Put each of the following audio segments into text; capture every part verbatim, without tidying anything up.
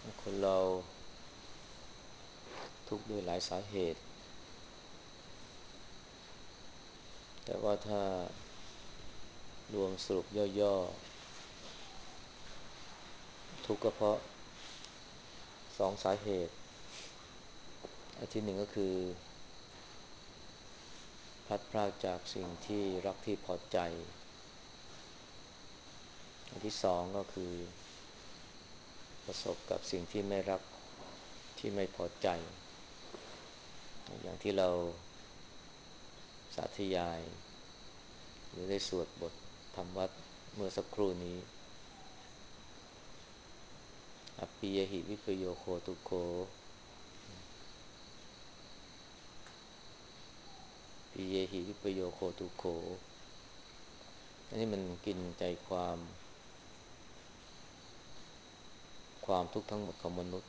คนเราทุกข์ด้วยหลายสาเหตุแต่ว่าถ้ารวมสรุปย่อๆทุกข์ก็เพราะสองสาเหตุอันที่หนึ่งก็คือพลัดพรากจากสิ่งที่รักที่พอใจอันที่สองก็คือประสบกับสิ่งที่ไม่รักที่ไม่พอใจอย่างที่เราสาธยายหรือได้สวดบทธรรมวัดเมื่อสักครู่นี้อปปิยหิวิปโยโคทุกโขปิเยหิวิปโยโคทุกโขอันนี้มันกินใจความความทุกข์ทั้งหมดของมนุษย์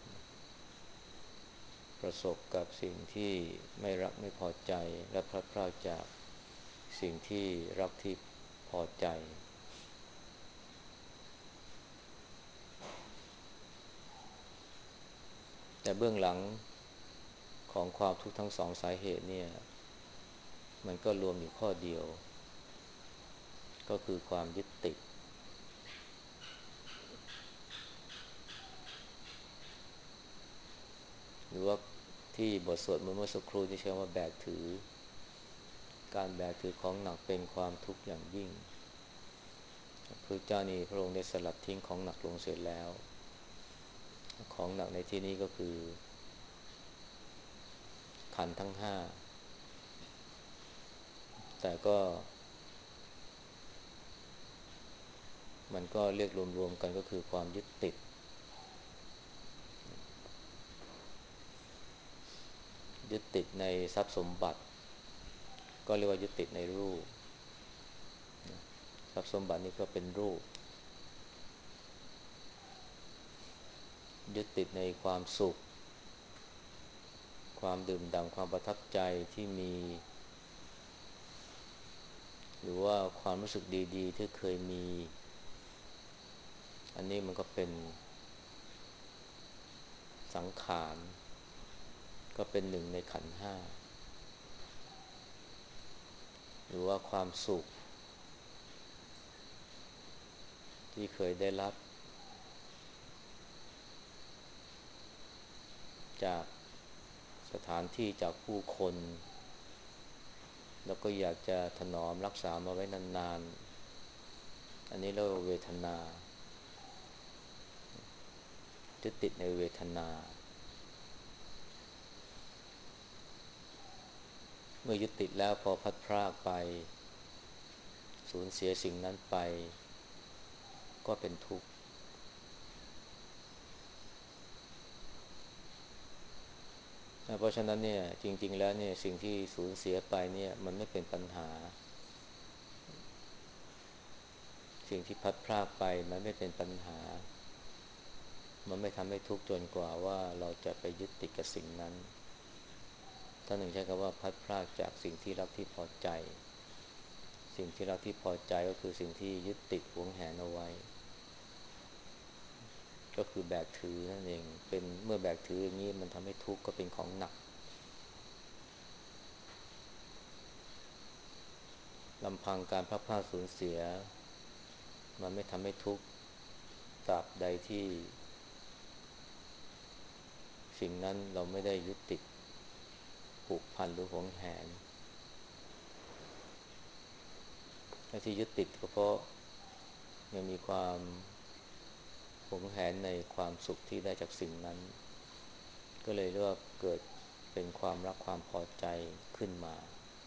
ประสบกับสิ่งที่ไม่รักไม่พอใจและพลัดพรากจากสิ่งที่รักที่พอใจแต่เบื้องหลังของความทุกข์ทั้งสองสาเหตุเนี่ยมันก็รวมอยู่ข้อเดียวก็คือความยึดติดหรือว่าที่บทสวดเมื่อสักครู่ที่ใช้ว่าแบกถือการแบกถือของหนักเป็นความทุกข์อย่างยิ่งพระพุทธเจ้านี่พระองค์ได้สลัดทิ้งของหนักลงเสร็จแล้วของหนักในที่นี้ก็คือขันธ์ทั้งห้าแต่ก็มันก็เรียกรวมๆกันก็คือความยึดติดยึดติดในทรัพย์สมบัติก็เรียกว่ายึดติดในรูปทรัพย์สมบัตินี่ก็เป็นรูปยึดติดในความสุขความดื่มด่ำความประทับใจที่มีหรือว่าความรู้สึกดีๆที่เคยมีอันนี้มันก็เป็นสังขารก็เป็นหนึ่งในขันธ์ห้าหรือว่าความสุขที่เคยได้รับจากสถานที่จากผู้คนแล้วก็อยากจะถนอมรักษามาไว้นานๆอันนี้เรียกว่าเวทนายึดติดในเวทนาเมื่อยึดติดแล้วพอพลัดพรากไปสูญเสียสิ่งนั้นไปก็เป็นทุกข์เพราะฉะนั้นเนี่ยจริงๆแล้วเนี่ยสิ่งที่สูญเสียไปเนี่ยมันไม่เป็นปัญหาสิ่งที่พลัดพรากไปมันไม่เป็นปัญหามันไม่ทำให้ทุกข์จนกว่าว่าเราจะไปยึดติดกับสิ่งนั้นท่านหนึ่งใช้คำว่าพลัดพรากจากสิ่งที่รักที่พอใจสิ่งที่รักที่พอใจก็คือสิ่งที่ยึดติดหวงแหนเอาไว้ก็คือแบกถือนั่นเองเป็นเมื่อแบกถืออย่างนี้มันทำให้ทุกข์ก็เป็นของหนักลำพังการพลัดพรากสูญเสียมันไม่ทำให้ทุกข์ตราบใดที่สิ่งนั้นเราไม่ได้ยึดติดผูกพันหรือหวงแหนและที่ยึดติดก็เพราะยังมีความหวงแหนในความสุขที่ได้จากสิ่งนั้นก็เลยเรียกว่าเกิดเป็นความรักความพอใจขึ้นมา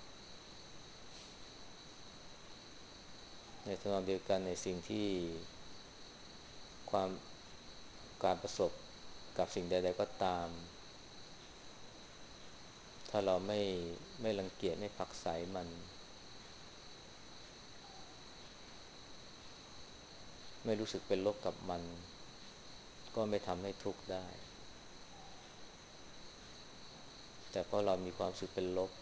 ในทางเดียวกันในสิ่งที่ความการประสบกับสิ่งใดๆก็ตามถ้าเราไม่ไม่รังเกียจไม่ผลักไสมันไม่รู้สึกเป็นลบกับมันก็ไม่ทำให้ทุกข์ได้แต่พอเรามีความรู้สึกเป็นลบ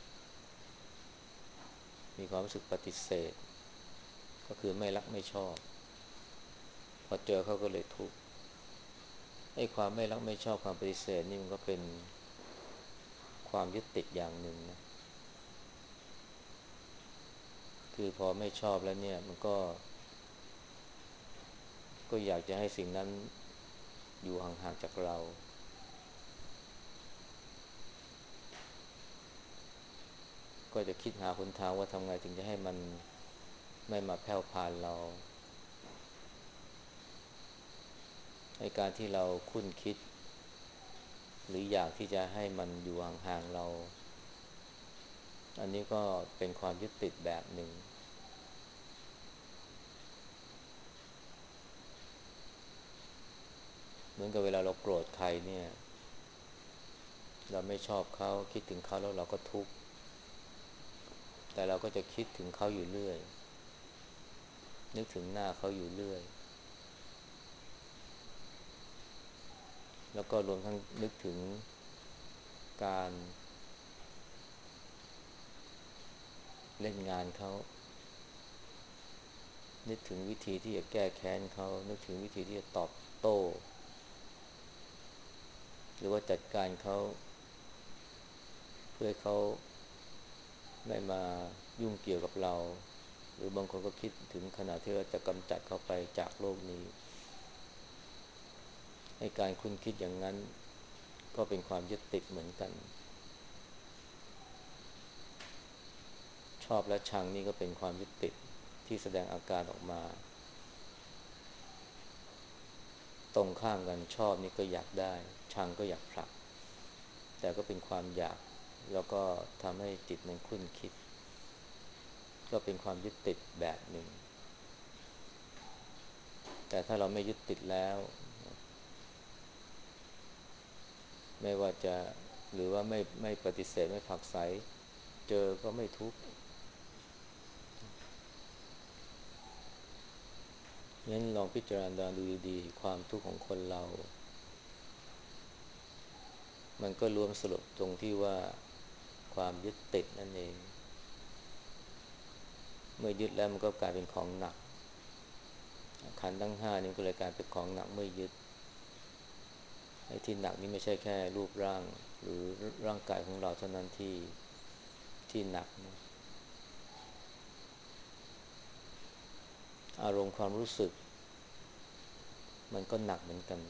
มีความรู้สึกปฏิเสธก็คือไม่รักไม่ชอบพอเจอเขาก็เลยทุกข์ไอ้ความไม่รักไม่ชอบความปฏิเสธนี่มันก็เป็นความยึดติดอย่างหนึ่งนะคือพอไม่ชอบแล้วเนี่ยมันก็ก็อยากจะให้สิ่งนั้นอยู่ห่างๆจากเราก็จะคิดหาหนทางว่าทำไงถึงจะให้มันไม่มาแผ่วพานเราในการที่เราคุ้นคิดหรืออยากที่จะให้มันอยู่ห่างๆเราอันนี้ก็เป็นความยึดติดแบบหนึ่งเหมือนกับเวลาเราโกรธใครเนี่ยเราไม่ชอบเขาคิดถึงเขาแล้วเราก็ทุกข์แต่เราก็จะคิดถึงเขาอยู่เรื่อยนึกถึงหน้าเขาอยู่เรื่อยแล้วก็รวมทั้งนึกถึงการเล่นงานเขานึกถึงวิธีที่จะแก้แค้นเขานึกถึงวิธีที่จะตอบโต้หรือว่าจัดการเขาเพื่อให้เขาไม่มายุ่งเกี่ยวกับเราหรือบางคนก็คิดถึงขนาดที่ว่าจะกำจัดเขาไปจากโลกนี้ให้การคุณคิดอย่างนั้นก็เป็นความยึดติดเหมือนกันชอบและชังนี่ก็เป็นความยึดติดที่แสดงอาการออกมาตรงข้ามกันชอบนี่ก็อยากได้ชังก็อยากผลักแต่ก็เป็นความอยากแล้วก็ทำให้จิตมันคลุ่นคิดก็เป็นความยึดติดแบบหนึ่งแต่ถ้าเราไม่ยึดติดแล้วไม่ว่าจะหรือว่าไม่ไม่ปฏิเสธไม่ผลักไสเจอก็ไม่ทุกข์งั้นลองพิจารณาดูดีๆความทุกข์ของคนเรามันก็รวมสรุปตรงที่ว่าความยึดติดนั่นเองเมื่อยึดแล้วมันก็กลายเป็นของหนักขันธ์ทั้งห้านี่ก็เลยกลายเป็นของหนักเมื่อยึดไอ้ที่หนักนี่ไม่ใช่แค่รูปร่างหรือร่างกายของเราเท่านั้นที่ที่หนักนะอารมณ์ความรู้สึกมันก็หนักเหมือนกัน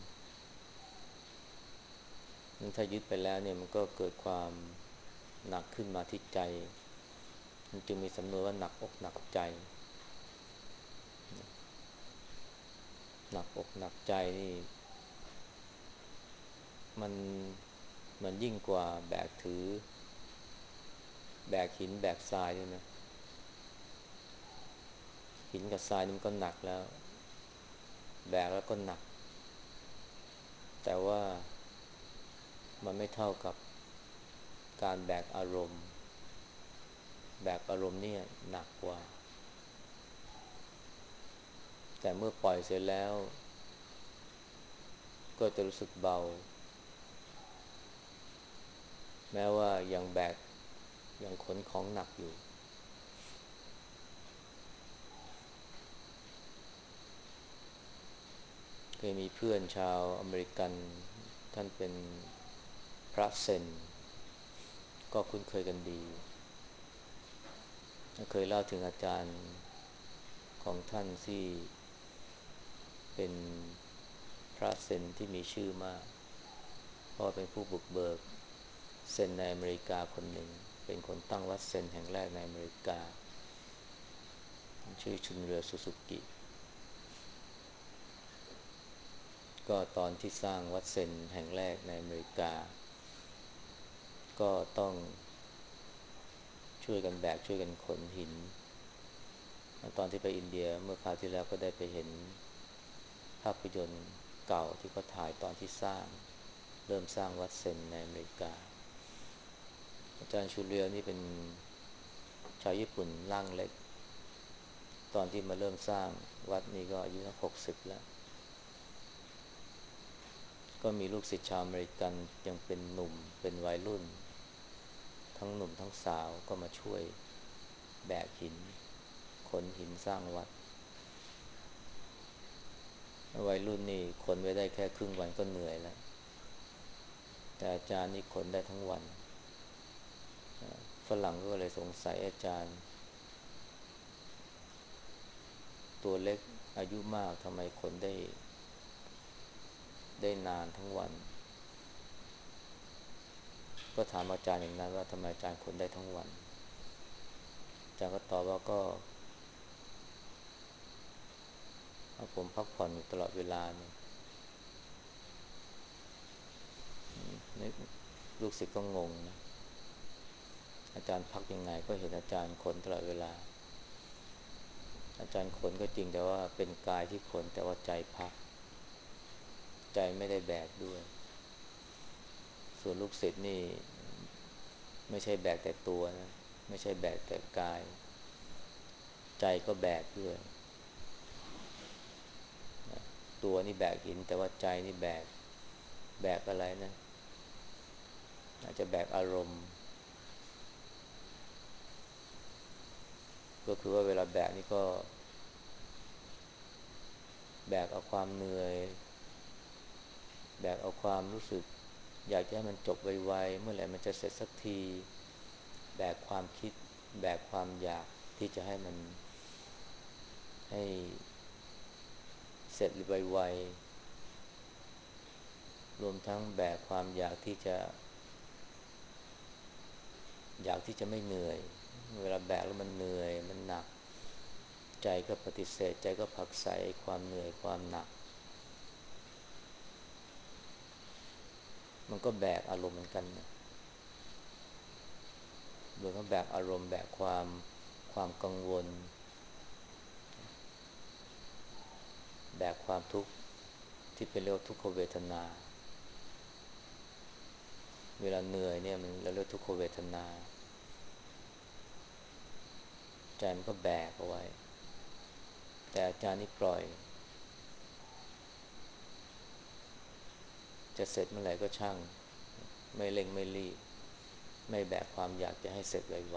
นั้นถ้ายึดไปแล้วเนี่ยมันก็เกิดความหนักขึ้นมาที่ใจมันจึงมีสำนวนว่าหนักอกหนักใจหนักอกหนักใจนี่มันมันยิ่งกว่าแบกถือแบกหินแบกทรายด้วยนะหินกับทรายนี่มันก็หนักแล้วแบกแล้วก็หนักแต่ว่ามันไม่เท่ากับการแบกอารมณ์แบกอารมณ์เนี่ยหนักกว่าแต่เมื่อปล่อยเสร็จแล้วก็จะรู้สึกเบาแม้ว่ายังแบกยังขนของหนักอยู่เคยมีเพื่อนชาวอเมริกันท่านเป็นพระเซนก็คุ้นเคยกันดีเคยเล่าถึงอาจารย์ของท่านที่เป็นพระเซนที่มีชื่อมากเพราะเป็นผู้บุกเบิกเซนในอเมริกาคนหนึ่งเป็นคนตั้งวัดเซนแห่งแรกในอเมริกาชื่อชุนเรือซูซูกิก็ตอนที่สร้างวัดเซนแห่งแรกในอเมริกาก็ต้องช่วยกันแบกช่วยกันขนหินตอนที่ไปอินเดียเมื่อคราวที่แล้วก็ได้ไปเห็นภาพยนตร์เก่าที่เขาถ่ายตอนที่สร้างเริ่มสร้างวัดเซนในอเมริกาอาจารย์ชูเรียวนี่เป็นชาวญี่ปุ่นร่างเล็กตอนที่มาเริ่มสร้างวัดนี้ก็อายุสักหกสิบแล้วก็มีลูกศิษย์ชาวอเมริกันยังเป็นหนุ่มเป็นวัยรุ่นทั้งหนุ่มทั้งสาวก็มาช่วยแบกหินขนหินสร้างวัดวัยรุ่นนี่ขนไว้ได้แค่ครึ่งวันก็เหนื่อยแล้วแต่อาจารย์นี่ขนได้ทั้งวันฝรั่งก็เลยสงสัยอาจารย์ตัวเล็กอายุมากทำไมขนได้ได้นานทั้งวันก็ถามอาจารย์อย่างนั้นว่าทำไมอาจารย์ขนได้ทั้งวันอาจารย์ก็ตอบว่าก็ผมพักผ่อนอยู่ตลอดเวลาเนี่ยลูกศิษย์ก็งงนะอาจารย์พักยังไงก็เห็นอาจารย์ขนตลอดเวลาอาจารย์ขนก็จริงแต่ว่าเป็นกายที่ขนแต่ว่าใจพักใจไม่ได้แบกด้วยส่วนลูกศิษย์นี่ไม่ใช่แบกแต่ตัวนะไม่ใช่แบกแต่กายใจก็แบกด้วยตัวนี่แบกหินแต่ว่าใจนี่แบกแบกอะไรนะอาจจะแบกอารมณ์ก็คือว่าเวลาแบกนี่ก็แบกเอาความเหนื่อยแบกเอาความรู้สึกอยากจะให้มันจบไวๆเมื่อไหร่มันจะเสร็จสักทีแบกความคิดแบกความอยากที่จะให้มันให้เสร็จไวๆรวมทั้งแบกความอยากที่จะอยากที่จะไม่เหนื่อยเวลาแบกแล้วมันเหนื่อยมันหนักใจก็ปฏิเสธใจก็ผลักไสความเหนื่อยความหนักมันก็แบกอารมณ์เหมือนกันนะรวมทั้งแบกอารมณ์แบกความความกังวลแบกความทุกข์ที่เป็นเรียกว่าทุกขเวทนาเวลาเหนื่อยเนี่ยมันเราเรียกทุกขเวทนาใจมันก็แบกเอาไว้แต่อาจารย์นี่ปล่อยจะเสร็จเมื่อไหร่ก็ช่างไม่เร่งไม่รีบไม่แบกความอยากจะให้เสร็จไว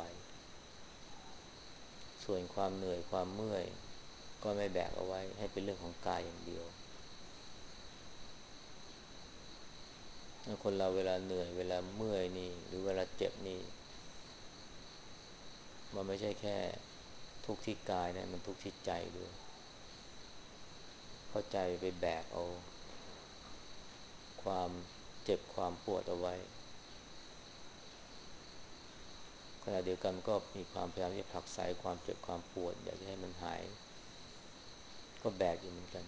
ๆส่วนความเหนื่อยความเมื่อยก็ไม่แบกเอาไว้ให้เป็นเรื่องของกายอย่างเดียวคนเราเวลาเหนื่อยเวลาเมื่อยนี่หรือเวลาเจ็บนี่มันไม่ใช่แค่ทุกข์ที่กายนะมันทุกข์ที่ใจด้วยเพราะใจไปแบกเอาความเจ็บความปวดเอาไว้ขณะเดียวกันก็มีความพยายามที่จะผลักไสความเจ็บความปวดอยากจะให้มันหายก็แบกอยู่เหมือนกัน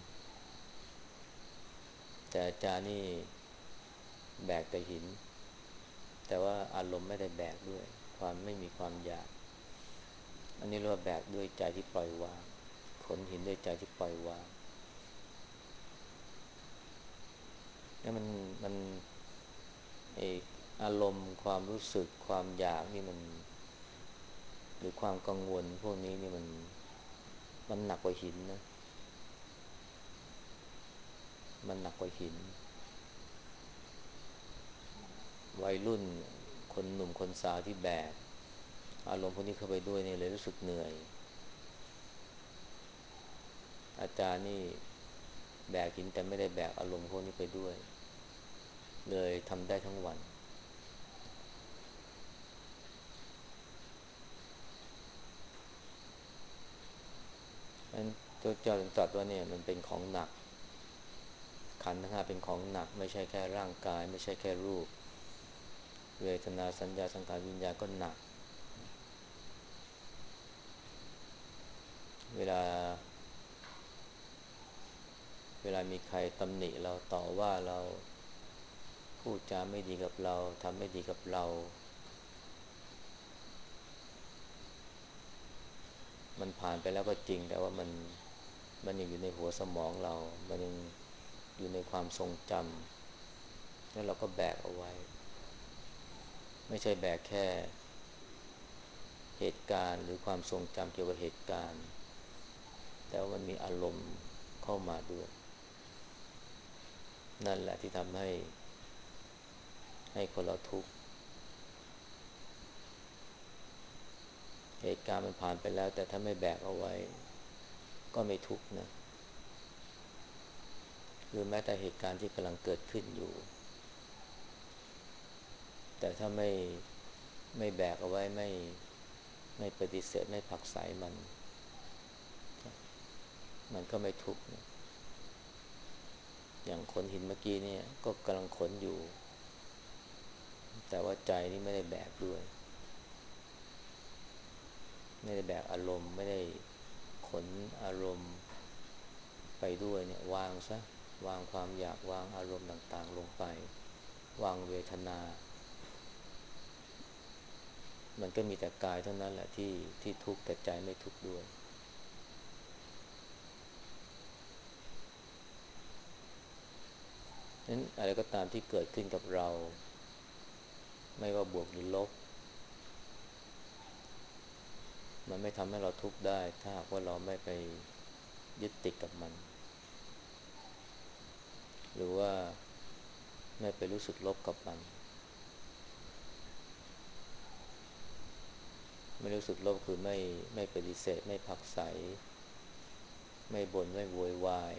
แต่อาจารย์นี่แบกแต่หินแต่ว่าอารมณ์ไม่ได้แบกด้วยความไม่มีความอยากอันนี้เรียกว่าแบกด้วยใจที่ปล่อยวางขนหินด้วยใจที่ปล่อยวางนี่มันมันไออารมณ์ความรู้สึกความอยากนี่มันหรือความกังวลพวกนี้นี่มันมันหนักกว่าหินนะมันหนักกว่าหินวัยรุ่นคนหนุ่มคนสาวที่แบกอารมณ์พวกนี้เข้าไปด้วยเนี่ยเลยรู้สึกเหนื่อยอาจารย์นี่แบกหินแต่ไม่ได้แบกอารมณ์พวกนี้ไปด้วยเลยทำได้ทั้งวันนั้นตัวเจ้าถึงตรัสว่าเนี่ยมันเป็นของหนักขันธ์ทั้งห้าเป็นของหนักไม่ใช่แค่ร่างกายไม่ใช่แค่รูปเวทนาสัญญาสังขารวิญญาณก็หนักเวลาเวลามีใครตำหนิเราต่อว่าเราพูดจาไม่ดีกับเราทำไม่ดีกับเรามันผ่านไปแล้วก็จริงแต่ว่ามันมันยังอยู่ในหัวสมองเรามันยังอยู่ในความทรงจำแล้วเราก็แบกเอาไว้ไม่ใช่แบกแค่เหตุการณ์หรือความทรงจำเกี่ยวกับเหตุการณ์แต่ว่ามันมีอารมณ์เข้ามาด้วยนั่นแหละที่ทำให้ให้คนเราทุกข์เหตุการณ์มันผ่านไปแล้วแต่ถ้าไม่แบกเอาไว้ก็ไม่ทุกข์นะหรือแม้แต่เหตุการณ์ที่กำลังเกิดขึ้นอยู่แต่ถ้าไม่ไม่แบกเอาไว้ไม่ไม่ปฏิเสธไม่ผลักไสมันมันก็ไม่ทุกข์นะอย่างขนหินเมื่อกี้เนี่ยก็กำลังขนอยู่แต่ว่าใจนี่ไม่ได้แบกด้วยไม่ได้แบกอารมณ์ไม่ได้ขนอารมณ์ไปด้วยเนี่ยวางซะวางความอยากวางอารมณ์ต่างๆลงไปวางเวทนามันก็มีแต่กายเท่านั้นแหละที่ที่ทุกข์แต่ใจไม่ทุกข์ด้วยนั้นอะไรก็ตามที่เกิดขึ้นกับเราไม่ว่าบวกหรือลบมันไม่ทำให้เราทุกข์ได้ถ้าหากว่าเราไม่ไปยึดติดกับมันหรือว่าไม่ไปรู้สึกลบกับมันไม่รู้สึกลบคือไม่ไม่ปฏิเสธไม่ผลักไสไม่บ่นไม่โวยวาย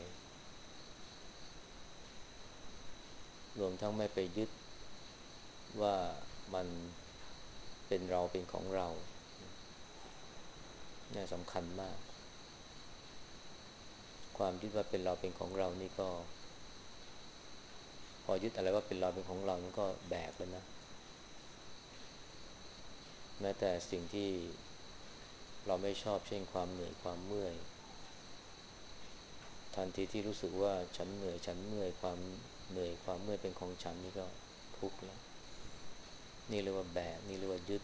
รวมทั้งไม่ไปยึดว่ามันเป็นเราเป็นของเราเนี่ยสำคัญมากความยึดว่าเป็นเราเป็นของเรานี่ก็พอยึดอะไรว่าเป็นเราเป็นของเรามันก็แบกแล้วนะแม้แต่สิ่งที่เราไม่ชอบเช่นความเหนื่อยความเมื่อยทันทีที่รู้สึกว่าฉันเหนื่อยฉันเมื่อยความเหนื่อยความเมื่อยเป็นของฉันนี่ก็ทุกข์แล้วนี่เรียกว่าแบกนี่เรียกว่ายึด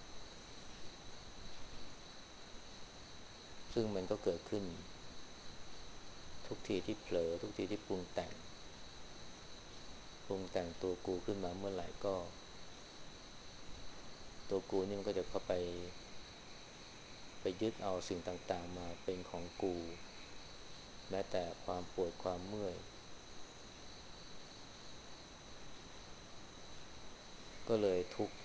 ซึ่งมันก็เกิดขึ้นทุกทีที่เผลอทุกทีที่ปรุงแต่งปรุงแต่งตัวกูขึ้นมาเมื่อไหร่ก็ตัวกูนี่มันก็จะเข้าไปไปยึดเอาสิ่งต่างๆมาเป็นของกูแม้แต่ความปวดความเมื่อยก็เลยทุกข์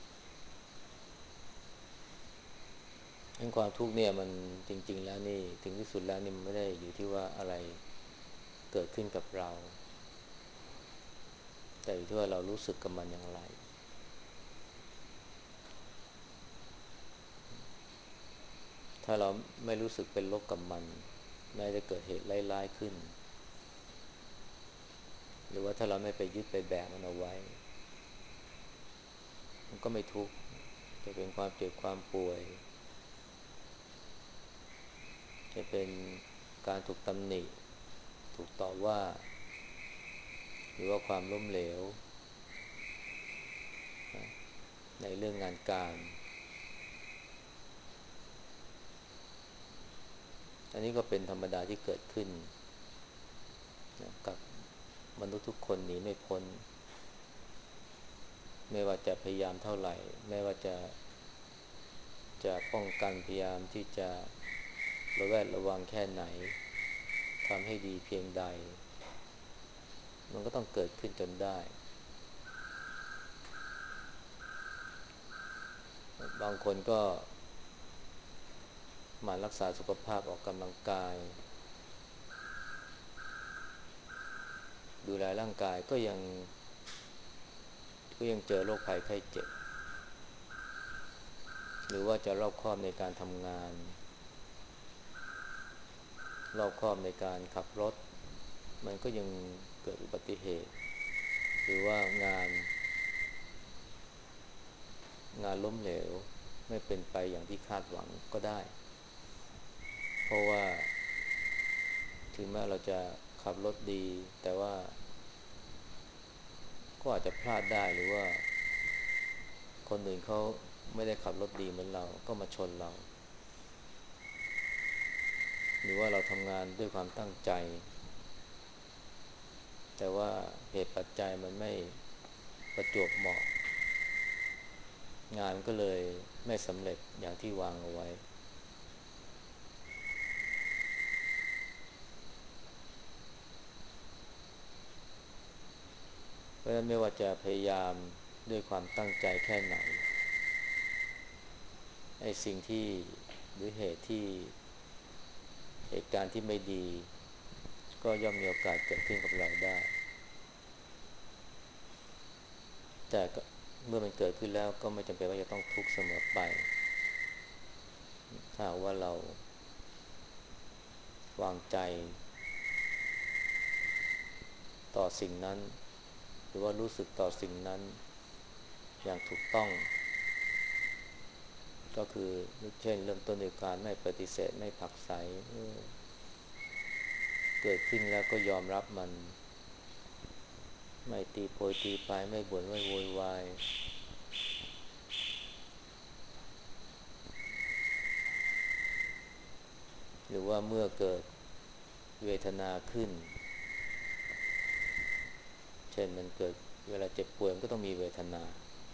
ทั้งความทุกข์เนี่ยมันจริงๆแล้วนี่ถึงที่สุดแล้วนี่มันไม่ได้อยู่ที่ว่าอะไรเกิดขึ้นกับเราแต่อยู่ที่ว่าเรารู้สึกกับมันอย่างไรถ้าเราไม่รู้สึกเป็นลบกับมันแม้จะเกิดเหตุร้ายๆขึ้นหรือว่าถ้าเราไม่ไปยึดไปแบกมันเอาไว้มันก็ไม่ทุกข์จะเป็นความเจ็บความป่วยจะเป็นการถูกตำหนิถูกต่อว่าหรือว่าความล้มเหลวในเรื่องงานการอันนี้ก็เป็นธรรมดาที่เกิดขึ้นนะกับมนุษย์ทุกคนหนีไม่พ้นไม่ว่าจะพยายามเท่าไหร่ไม่ว่าจะจะป้องกันพยายามที่จะระแวดระวังแค่ไหนทำให้ดีเพียงใดมันก็ต้องเกิดขึ้นจนได้บางคนก็มารักษาสุขภาพออกกำลังกายดูแลร่างกายก็ยังก็ยังเจอโรคภัยไข้เจ็บหรือว่าจะรอบคอบในการทำงานรอบคอบในการขับรถมันก็ยังเกิดอุบัติเหตุหรือว่างานงานล้มเหลวไม่เป็นไปอย่างที่คาดหวังก็ได้เพราะว่าถึงแม้เราจะขับรถดีแต่ว่าก็อาจจะพลาดได้หรือว่าคนอื่นเขาไม่ได้ขับรถดีเหมือนเราก็มาชนเราหรือว่าเราทำงานด้วยความตั้งใจแต่ว่าเหตุปัจจัยมันไม่ประจวบเหมาะงานก็เลยไม่สำเร็จอย่างที่วางเอาไว้เพราะฉะนั้นไม่ว่าจะพยายามด้วยความตั้งใจแค่ไหนไอ้สิ่งที่หรือเหตุที่เหตุการณ์ที่ไม่ดีก็ย่อมมีโอกาสเกิดขึ้นกับเราได้แต่เมื่อมันเกิดขึ้นแล้วก็ไม่จำเป็นว่าจะต้องทุกข์เสมอไปถ้าว่าเราวางใจต่อสิ่งนั้นหรือว่ารู้สึกต่อสิ่งนั้นอย่างถูกต้องก็คือเช่นเริ่มต้นด้วยการไม่ปฏิเสธไม่ผลักไสเกิดขึ้นแล้วก็ยอมรับมันไม่ตีโพยตีพายไม่บ่นไม่โวยวายหรือว่าเมื่อเกิดเวทนาขึ้นเช่นมันเกิดเวลาเจ็บป่วยมันก็ต้องมีเวทนา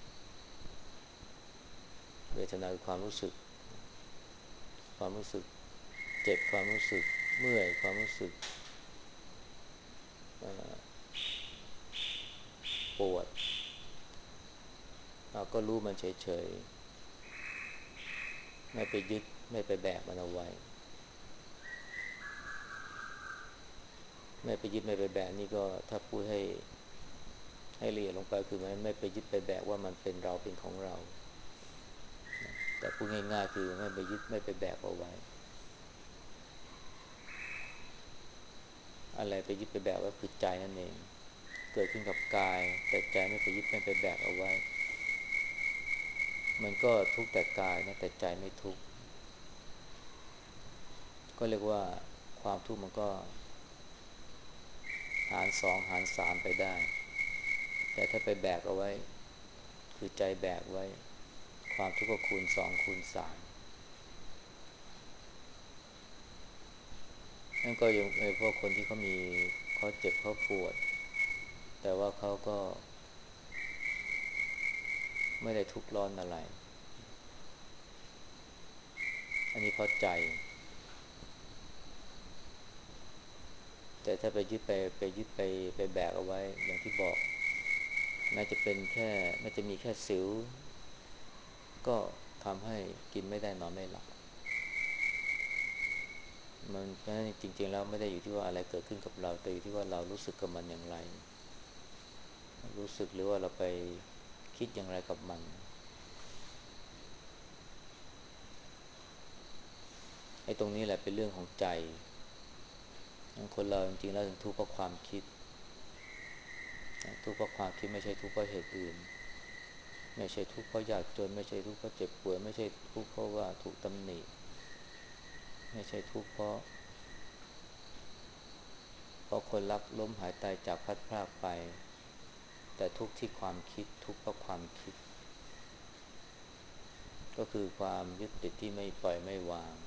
เวทนาคือความรู้สึกความรู้สึกเจ็บความรู้สึกเมื่อยความรู้สึกปวดเราก็รู้มันเฉยๆไม่ไปยึดไม่ไปแบกมันเอาไว้ไม่ไปยึดไม่ไปแบกนี่ก็ถ้าพูดให้ให้ละเอียดลงไปคือมันไม่ไปยึดไปแบกว่ามันเป็นเราเป็นของเราแต่พูดง่ายๆคือไม่ไปยึดไม่ไปแบกเอาไว้อะไรไปยึดไปแบกไว้คือใจนั่นเองเกิดขึ้นกับกายแต่ใจไม่ไปยึดไม่ไปแบกเอาไว้มันก็ทุกข์แต่กายนะแต่ใจไม่ทุกข์ก็เรียกว่าความทุกข์มันก็หารสองหารสามไปได้แต่ถ้าไปแบกเอาไว้คือใจแบกไว้ความทุกข์ก็คูณสองคูณสามนั่นก็ยังไอ้พวกคนที่เขามีเขาเจ็บเขาปวดแต่ว่าเขาก็ไม่ได้ทุกข์ร้อนอะไรอันนี้เพราะใจแต่ถ้าไปยึดไปไปยึดไปไปแบกเอาไว้อย่างที่บอกแม้จะเป็นแค่แม้จะมีแค่สิวก็ทำให้กินไม่ได้นอนไม่หลับมันเพราะฉะนั้นจริงๆแล้วไม่ได้อยู่ที่ว่าอะไรเกิดขึ้นกับเราแต่อยู่ที่ว่าเรารู้สึกกับมันอย่างไรรู้สึกหรือว่าเราไปคิดอย่างไรกับมันไอ้ตรงนี้แหละเป็นเรื่องของใจคนเราจริงๆแล้วถึงทุกข์เพราะความคิดทุกข์เพราะความคิดไม่ใช่ทุกข์เพราะเหตุอื่นไม่ใช่ทุกข์เพราะยากจนไม่ใช่ทุกข์เพราะเจ็บป่วยไม่ใช่ทุกข์เพราะว่าถูกตำหนิไม่ใช่ทุกข์เพราะเพราะคนรักล้มหายตายจากพลัดพรากไปแต่ทุกข์ที่ความคิดทุกข์เพราะความคิดก็คือความยึดติดที่ไม่ปล่อยไม่วาง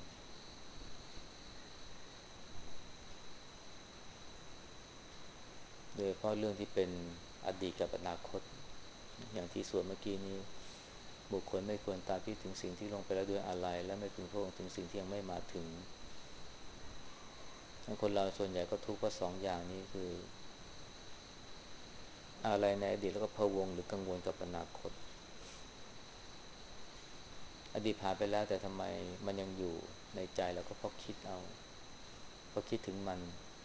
โดยเฉพาะเรื่องที่เป็นอดีตกับอนาคตอย่างที่ส่วนเมื่อกี้นี้บุคคลไม่ควรตามคิดถึงสิ่งที่ลงไปแล้วด้วยอะไรและไม่พึงพะวงถึงสิ่งที่ยังไม่มาถึงคนเราส่วนใหญ่ก็ทุกข์เพราะสองอย่างนี้คืออะไรในอดีตแล้วก็พะวงหรือกังวลกับอนาคตอดีตผ่านไปแล้วแต่ทำไมมันยังอยู่ในใจเราก็เพราะคิดเอาเพราะคิดถึงมัน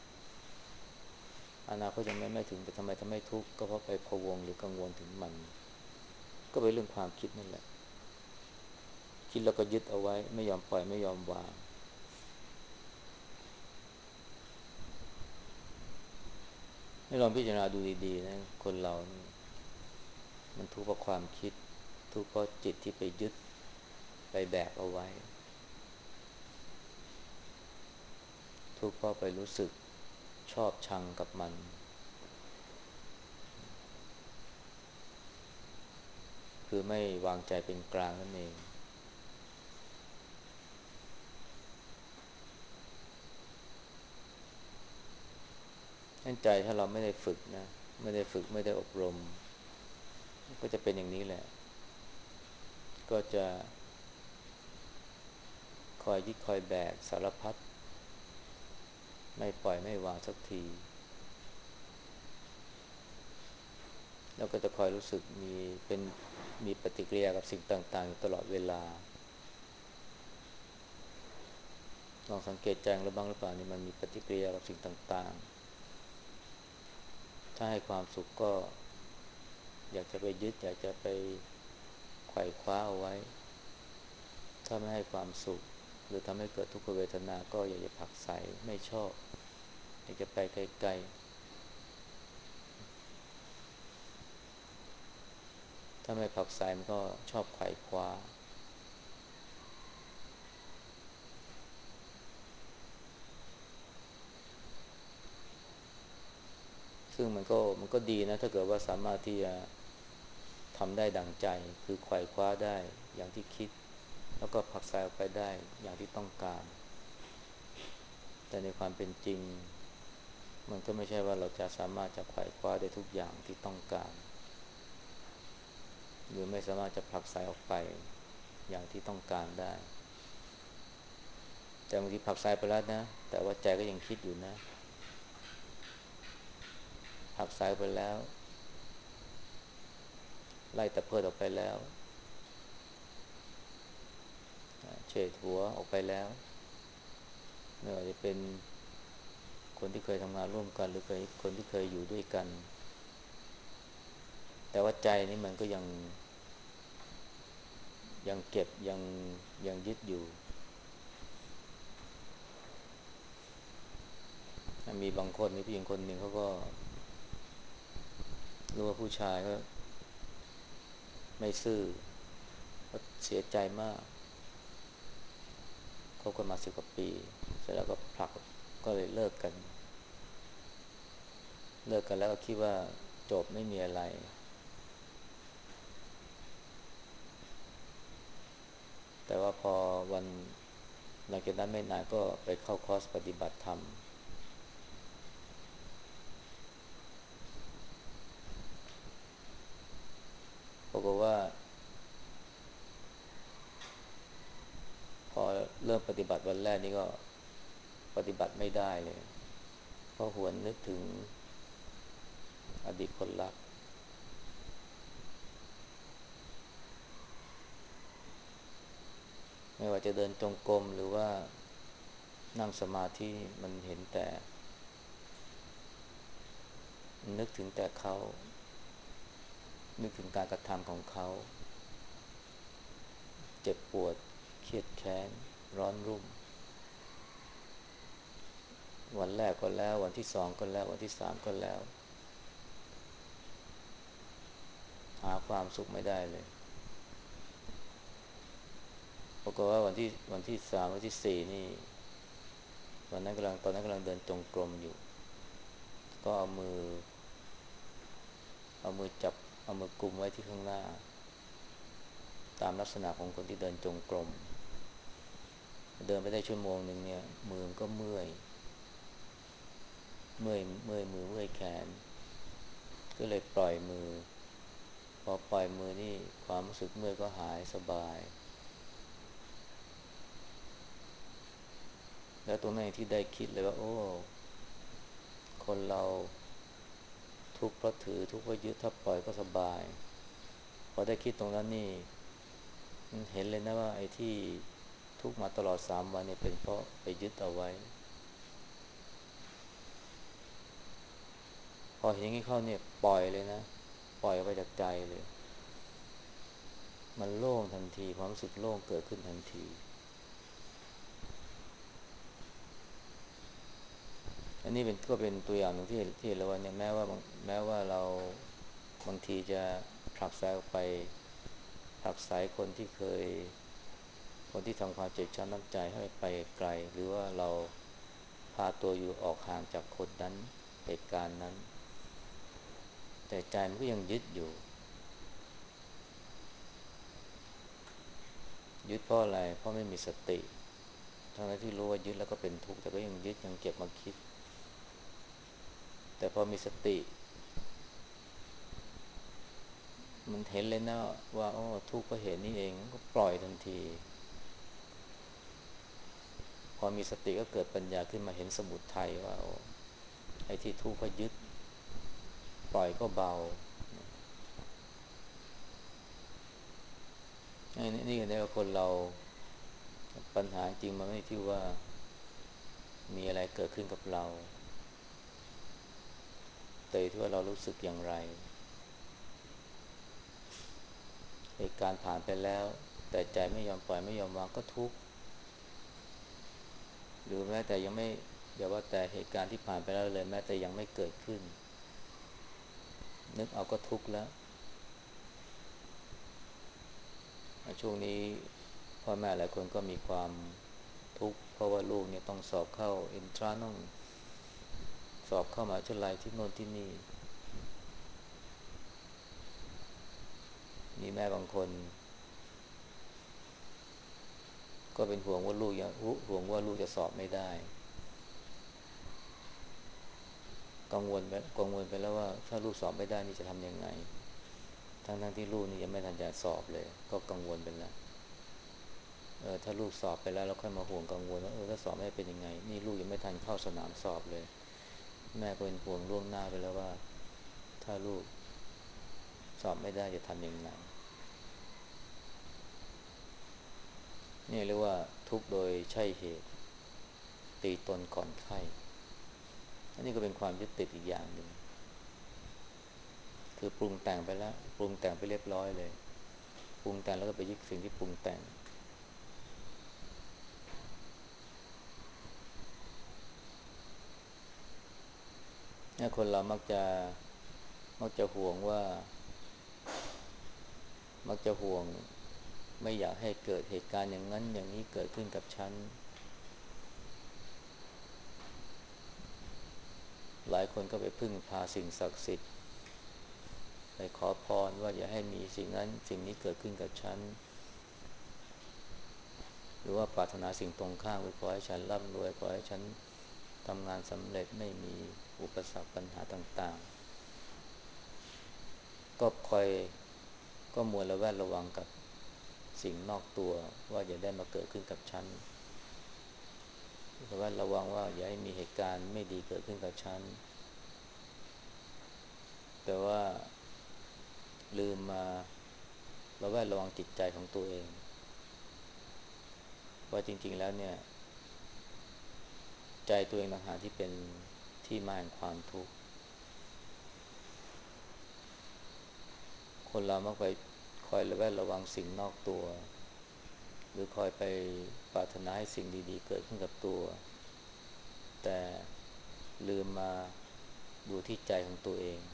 อนาคตยังไม่ไม่ถึงแต่ทำไมทำให้ทุกข์ก็เพราะไปพะวงหรือกังวลถึงมันก็เป็นเรื่องความคิดนั่นแหละคิดแล้วก็ยึดเอาไว้ไม่ยอมปล่อยไม่ยอมวางให้ลองพิจารณาดูดีๆนะคนเรานี่มันทุกข์เพราะความคิดทุกข์เพราะจิตที่ไปยึดไปแบกเอาไว้ทุกข์เพราะไปรู้สึกชอบชังกับมันคือไม่วางใจเป็นกลางนั่นเองนั่นใจถ้าเราไม่ได้ฝึกนะไม่ได้ฝึกไม่ได้อบรมก็จะเป็นอย่างนี้แหละก็จะคอยยึดคอยแบกสารพัดไม่ปล่อยไม่วางสักทีแล้วก็จะคอยรู้สึกมีเป็นมีปฏิกิริยากับสิ่งต่างๆอยู่ตลอดเวลาลองสังเกตใจเราบ้างหรือเปล่านี่มันมีปฏิกิริยากับสิ่งต่างถ้าให้ความสุขก็อยากจะไปยึดอยากจะไปไขว่คว้าเอาไว้ถ้าไม่ให้ความสุขหรือทำให้เกิดทุกขเวทนาก็อยากจะผลักไสไม่ชอบอยากจะไปไกลๆถ้าไม่ผลักไสมันก็ชอบไขว่คว้าซึ่งมันก็มันก็ดีนะถ้าเกิดว่าสามารถที่จะทำได้ดั่งใจคือไขว่คว้าได้อย่างที่คิดแล้วก็ผลักไสออกไปได้อย่างที่ต้องการแต่ในความเป็นจริงมันก็ไม่ใช่ว่าเราจะสามารถจะไขว่คว้าได้ทุกอย่างที่ต้องการหรือไม่สามารถจะผลักไสออกไปอย่างที่ต้องการได้แต่บางทีผลักไสไปแล้วนะแต่ว่าใจก็ยังคิดอยู่นะผลักไสไปแล้วไล่ตะเพิดออกไปแล้วเฉดหัวออกไปแล้วไม่ว่าจะเป็นคนที่เคยทำงานร่วมกันหรือเคยคนที่เคยอยู่ด้วยกันแต่ว่าใจนี่มันก็ยังยังเก็บยังยังยึดอยู่มีบางคนมีผู้หญิงคนหนึ่งเขาก็รู้ว่าผู้ชายก็ไม่ซื่อก็เสียใจมากคบกันมาสิบกว่าปีเสร็จแล้วก็ผลักก็เลยเลิกกันเลิกกันแล้วก็คิดว่าจบไม่มีอะไรแต่ว่าพอวันหลังจากนั้นไม่นานก็ไปเข้าคอร์สปฏิบัติธรรมปรากฏว่าพอเริ่มปฏิบัติวันแรกนี่ก็ปฏิบัติไม่ได้เลยเพราะหวนนึกถึงอดีตคนรักไม่ว่าจะเดินจงกรมหรือว่านั่งสมาธิมันเห็นแต่นึกถึงแต่เขานึกถึงการกระทำของเขาเจ็บปวดเครียดแค้นร้อนรุ่มวันแรกก็แล้ววันที่สองก็แล้ววันที่สามก็แล้วหาความสุขไม่ได้เลยปรากฏว่าวันที่วันที่สามวันที่สี่นี่วันนั้นกำลังตอนนั้นกำลังเดินจงกรมอยู่ก็เอามือเอามือจับเอามือกุมไว้ที่ข้างหน้าตามลักษณะของคนที่เดินจงกรมเดินไปได้ชั่วโมงหนึ่งเนี่ยมือมันก็เมื่อยเมื่อยเมื่อยมือเมื่อยแขนก็เลยปล่อยมือพอปล่อยมือนี่ความรู้สึกเมื่อยก็หายสบายแล้วตรงนั้นที่ได้คิดเลยว่าโอ้คนเราทุกข์เพราะถือทุกข์เพราะยึดถ้าปล่อยก็สบายพอได้คิดตรงนั้นนี่มันเห็นเลยนะว่าไอ้ที่ทุกข์มาตลอดสามวันเนี่ยเป็นเพราะไปยึดเอาไว้พอเห็นอย่างนี้เข้าเนี่ยปล่อยเลยนะปล่อยออกไปจากใจเลยมันโล่งทันทีความรู้สึกโล่งเกิดขึ้นทันทีอันนี้เป็นก็เป็นตัวอย่างหนึ่งที่ที่เราว่าเนี่ยแม้ว่าแม้ว่าเราบางทีจะผลักไสออกไปผลักไสคนที่เคยคนที่ทำความเจ็บช้ำน้ำใจให้ไปไกลหรือว่าเราพาตัวอยู่ออกห่างจากคนนั้นเหตุการณ์นั้นแต่ใจมันก็ยังยึดอยู่ยึดเพราะอะไรเพราะไม่มีสติทั้งที่รู้ว่ายึดแล้วก็เป็นทุกข์แต่ก็ยังยึดยังเก็บมาคิดแต่พอมีสติมันเห็นเลยนะว่าอ๋อทุกข์ก็เห็นนี่เองก็ปล่อยทันทีพอมีสติก็เกิดปัญญาขึ้นมาเห็นสมุทัยว่าโอ้ไอ้ที่ทุกข์ก็ยึดปล่อยก็เบาไอ้นี่นี่ก็ได้ว่าคนเราปัญหาจริงมันไม่ที่ว่ามีอะไรเกิดขึ้นกับเราแต่อยู่ที่ว่าเรารู้สึกอย่างไรเหตุการณ์ผ่านไปแล้วแต่ใจไม่ยอมปล่อยไม่ยอมวางก็ทุกข์หรือแม้แต่ยังไม่อย่าว่าแต่เหตุการณ์ที่ผ่านไปแล้วเลยแม้แต่ยังไม่เกิดขึ้นนึกเอาก็ทุกข์แล้วช่วงนี้พ่อแม่หลายคนก็มีความทุกข์เพราะว่าลูกเนี่ยต้องสอบเข้าเอนทรานซ์ต้องสอบเข้ามหาวิทยาลัยที่โน่นที่นี่มีแม่บางคนก็เป็นห่วงว่าลูกยังห่วงว่าลูกจะสอบไม่ได้กังวลไปกังวลไปแล้วว่าถ้าลูกสอบไม่ได้นี่จะทำยังไงทั้งทั้งที่ลูกนี่ยังไม่ทันจะสอบเลยก็กังวลไปแล้วเออถ้าลูกสอบไปแล้วเราค่อยมาห่วงกังวลว่าเออถ้าสอบไม่ได้เป็นยังไงนี่ลูกยังไม่ทันเข้าสนามสอบเลยแม่ก็เป็นห่วงล่วงหน้าไปแล้วว่าถ้าลูกสอบไม่ได้จะทำยังไงนี่เรียกว่าทุกข์โดยใช่เหตุตีตนก่อนไข้อันนี้ก็เป็นความยึดติดอีกอย่างหนึ่งคือปรุงแต่งไปแล้วปรุงแต่งไปเรียบร้อยเลยปรุงแต่งแล้วก็ไปยึดสิ่งที่ปรุงแต่งเนี่ยคนเรามักจะมักจะห่วงว่ามักจะห่วงไม่อยากให้เกิดเหตุการณ์อย่างนั้นอย่างนี้เกิดขึ้นกับฉันหลายคนก็ไปพึ่งพาสิ่งศักดิ์สิทธิ์ไปขอพรว่าอย่าให้มีสิ่งนั้นสิ่งนี้เกิดขึ้นกับฉันหรือว่าปรารถนาสิ่งตรงข้ามคือขอให้ฉันร่ำรวยขอให้ฉันทำงานสำเร็จไม่มีอุปสรรคปัญหาต่างๆก็คอยก็มัวระแวดระวังกับสิ่งนอกตัวว่าอย่าได้มาเกิดขึ้นกับฉันระแวดระวังว่าอย่าให้มีเหตุการณ์ไม่ดีเกิดขึ้นกับฉันแต่ว่าลืมมาระแวดระวังจิตใจของตัวเองว่าจริงๆแล้วเนี่ยใจตัวเองต่างหากที่เป็นที่มาแห่งความทุกข์คนเรามักไปคอยระแวดระวังสิ่งนอกตัวหรือคอยไปปรารถนาให้สิ่งดีๆเกิดขึ้นกับตัวแต่ลืมมาดูที่ใจของตัวเอง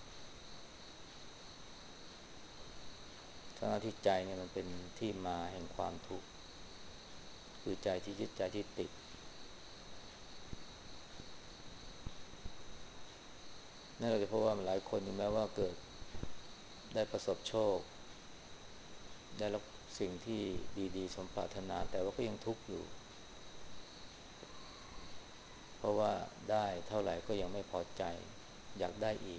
ทั้งที่ใจเนี่ยมันเป็นที่มาแห่งความทุกข์คือใจที่ยึดใจที่ติดนั่นเราจะพบว่าหลายคนถึงแม้ว่าเกิดได้ประสบโชคได้รับสิ่งที่ดีๆสมปรารถนาแต่ว่าก็ยังทุกข์อยู่เพราะว่าได้เท่าไหร่ก็ยังไม่พอใจอยากได้อีก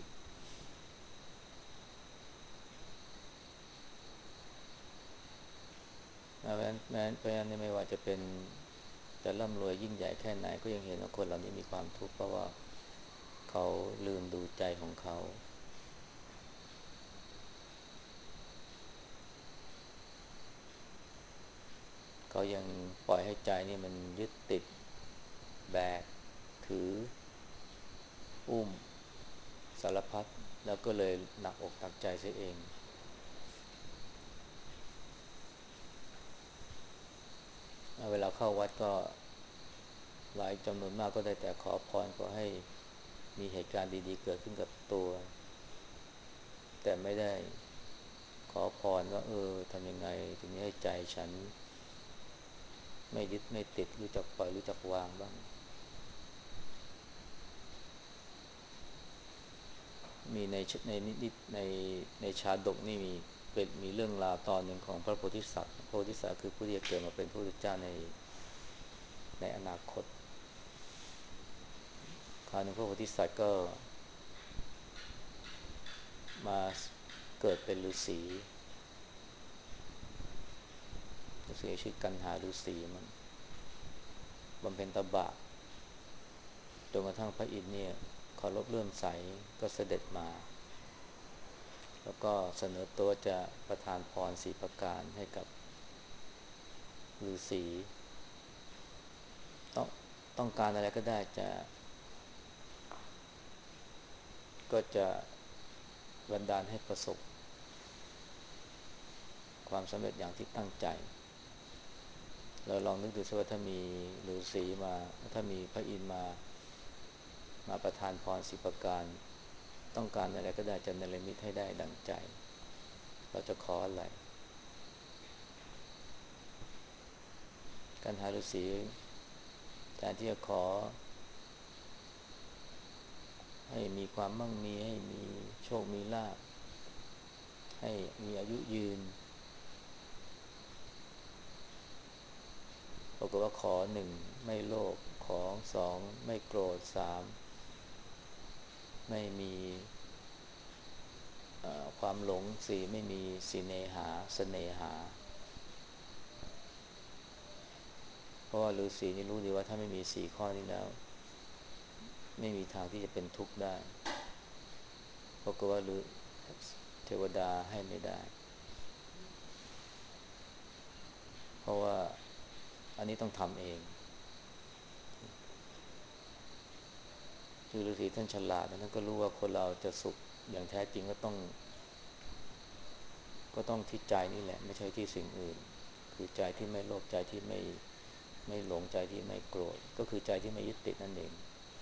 เพราะฉะนั้นเพราะฉะนั้นไม่ว่าจะเป็นจะร่ำรวยยิ่งใหญ่แค่ไหนก็ยังเห็นว่าคนเหล่านี้มีความทุกข์เพราะว่าเขาลืมดูใจของเขาเขายังปล่อยให้ใจนี่มันยึดติดแบกถืออุ้มสารพัดแล้วก็เลยหนักอกหนักใจเสียเองเวลาเข้าวัดก็หลายจำนวนมากก็ได้แต่ขอพรขอให้มีเหตุการณ์ดีๆเกิดขึ้นกับตัวแต่ไม่ได้ขอพรว่าเออทำยังไงถึงจะให้ใจฉันไม่ยึดไม่ติดรู้จักปล่อยรู้จักวางบ้างมีในในนิในในชาดกนี่มีเป็นมีเรื่องราวตอนหนึ่งของพระโพธิสัตว์พระโพธิสัตว์คือผู้ที่จะเกิดมาเป็นพระพุทธเจ้าในในอนาคตคราวหนึ่งพระโพธิสัตว์ก็มาเกิดเป็นฤาษีฤาษีชื่อกันหาฤาษีมันบำเพ็ญตบะจนกระทั่งพระอินทร์เนี่ยเคารพเลื่อมใสก็เสด็จมาแล้วก็เสนอตัวจะประทานพรสี่ประการให้กับฤาษีต้องต้องการอะไรก็ได้จะก็จะบันดาลให้ประสบความสำเร็จอย่างที่ตั้งใจเราลองนึกดูสิว่าถ้ามีฤาษีมาถ้ามีพระอินทร์มามาประทานพรสิบประการต้องการอะไรก็ได้จะเนรมิตให้ได้ดังใจเราจะขออะไรการหาฤาษีแทนที่จะขอให้มีความมั่งมีให้มีโชคมีลาภให้มีอายุยืนปรากฏว่าขอหนึ่งไม่โลภขอสองไม่โกรธสามไม่มีความหลงสี่ไม่มีสิเนหาเสน่หาเพราะว่าฤาษีนี่รู้ดีว่าถ้าไม่มีสี่ข้อนี้แล้วไม่มีทางที่จะเป็นทุกข์ได้เพราะว่าฤาเทวดาให้ไม่ได้เพราะว่าอันนี้ต้องทำเองคือฤาษีท่านฉลาดท่านก็รู้ว่าคนเราจะสุขอย่างแท้จริงก็ต้องก็ต้องที่ใจนี่แหละไม่ใช่ที่สิ่งอื่นคือใจที่ไม่โลภใจที่ไม่ไม่หลงใจที่ไม่โกรธก็คือใจที่ไม่ยึดติดนั่นเอง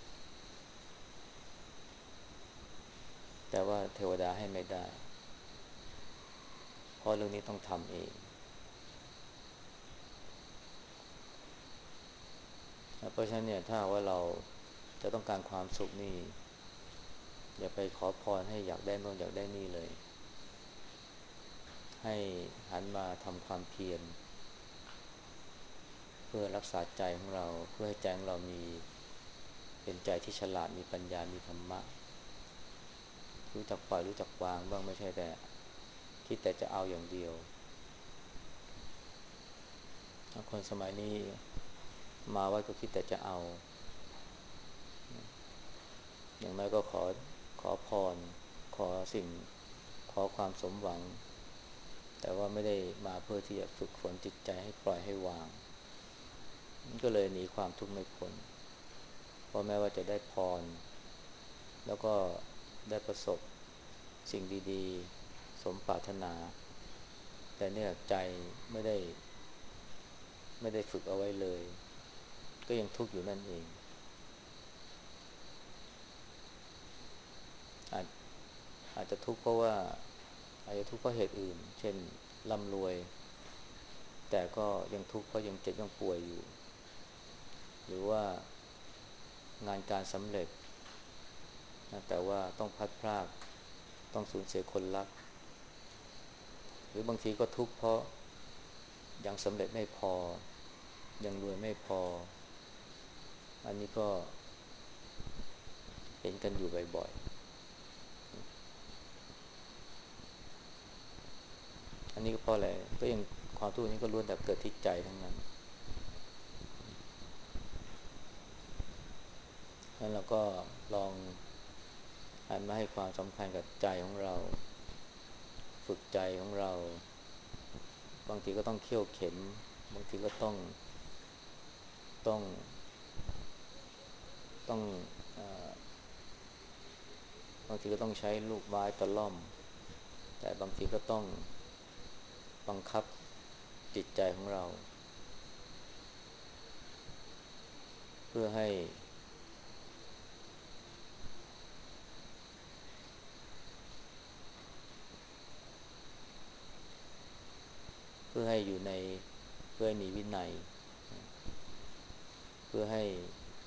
แต่ว่าเทวดาให้ไม่ได้เพราะเรื่องนี้ต้องทำเองเพราะฉะนั้นเนี่ยถ้าว่าเราจะต้องการความสุขนี่อย่าไปขอพรให้อยากได้โน่นอยากได้นี่เลยให้หันมาทำความเพียรเพื่อรักษาใจของเราเพื่อให้ใจของเรามีเป็นใจที่ฉลาดมีปัญญามีธรรมะรู้จักปล่อยรู้จักวางบ้างไม่ใช่แต่คิดแต่จะเอาอย่างเดียวคนสมัยนี้มาวัดก็คิดแต่จะเอาอย่างน้อยก็ขอขอพรขอสิ่งขอความสมหวังแต่ว่าไม่ได้มาเพื่อที่จะฝึกฝนจิตใจให้ปล่อยให้วางก็เลยหนีความทุกข์ไม่พ้นเพราะแม้ว่าจะได้พรแล้วก็ได้ประสบสิ่งดีๆสมปรารถนาแต่เนี่ยใจไม่ได้ไม่ได้ฝึกเอาไว้เลยก็ยังทุกข์อยู่นั่นเองอาจอาจจะทุกข์เพราะว่าอาจจะทุกข์เพราะเหตุอื่นเช่นร่ำรวยแต่ก็ยังทุกข์เพราะยังเจ็บยังป่วยอยู่หรือว่างานการสำเร็จนะแต่ว่าต้องพัดพรากต้องสูญเสียคนรักหรือบางทีก็ทุกข์เพราะยังสำเร็จไม่พอยังรวยไม่พออันนี้ก็เห็นกันอยู่บ่อยๆอันนี้ก็เพราะอะไรก็ยังความทุกข์นี้ก็ล้วนแต่เกิดที่ใจทั้งนั้นงั้นเราก็ลองหันมาให้ความสำคัญกับใจของเราฝึกใจของเราบางทีก็ต้องเคี่ยวเข็นบางทีก็ต้องต้องต้องเอ่อบางทีก็ต้องใช้ลูกไม้ตะล่อมแต่บางทีก็ต้องบังคับจิตใจของเราเพื่อให้เพื่อให้อยู่ในเพื่อให้มีวินัยเพื่อให้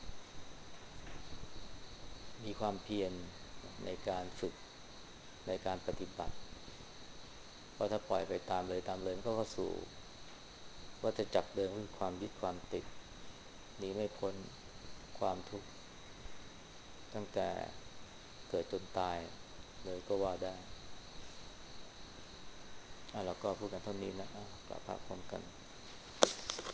มีความเพียรในการฝึกในการปฏิบัติเพราะถ้าปล่อยไปตามเลยตามเลยมันก็เข้าสู่วัฏจักรเดิมคือความยึดความติดหนีไม่พ้นความทุกข์ตั้งแต่เกิดจนตายเลยก็ว่าได้อ่ะเราก็พูดกันเท่านี้นะอ่ะกลับพระพร้อมกัน